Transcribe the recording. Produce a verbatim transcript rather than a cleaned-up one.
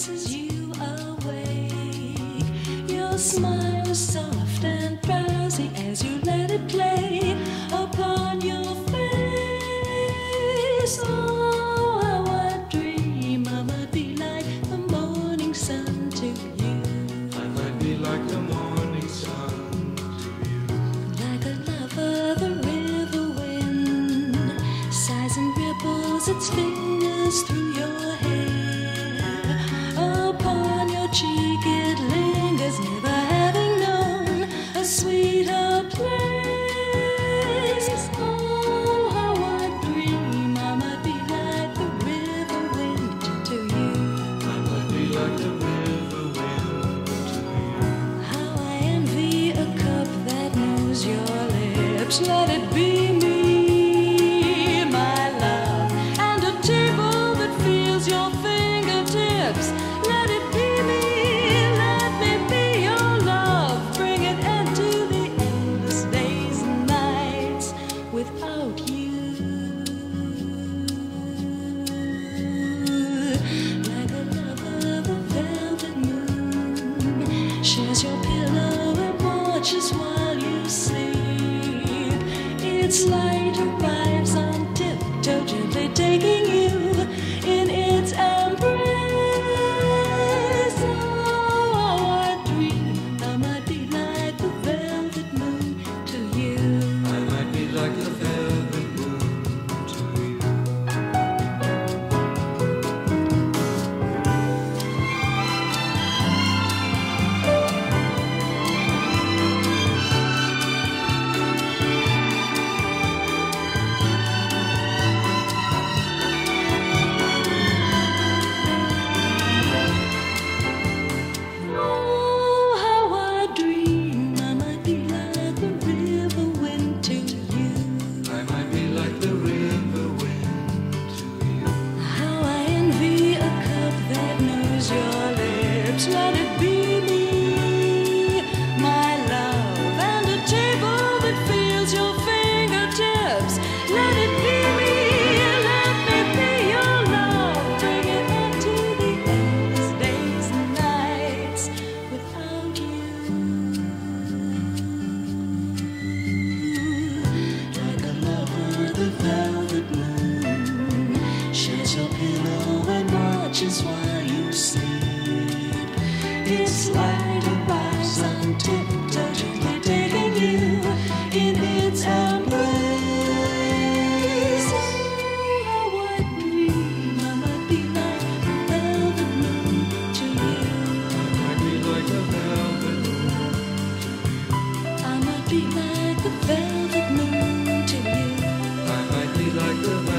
kisses you awake. Your smile is soft and drowsy as you let it play upon your face. Oh, how I dream I might be like the morning sun to you. I might be like the morning sun to you. Like a lover, the river wind sighs and ripples its fingers through your hair. Upon your cheek it lingers, never having known a sweeter place. Oh, how I dream I might be like the river wind to you. I might be like the river wind to you. How I envy a cup that knows your lips. Let it be me, my love, and a table that feels your fingertips. Let it be me, let me be your love. Bring it into the endless days and nights without you. Like a lover, the velvet moon shares your pillow and watches while you sleep. Its light arrives on tiptoe, gently taking you in its embrace. Oh, how I dream I might be like the velvet moon to you. I might be like the velvet moon to you. Oh, how I dream I might be like the river wind to you. I might be like the river wind to you. How I envy a cup that knows your lips. Let it be me, my love, and a table that feels your fingertips. Let it be me, let me be your love. Bring it into the endless days and nights without you. Like a lover, the velvet moon shares your pillow and watches while you sleep. Its light arrives on tiptoe, gently taking you in its embrace. Oh, how I dream I might be like the velvet moon to you. I might be like the velvet moon to you. I might be like the velvet moon to you. I might be like the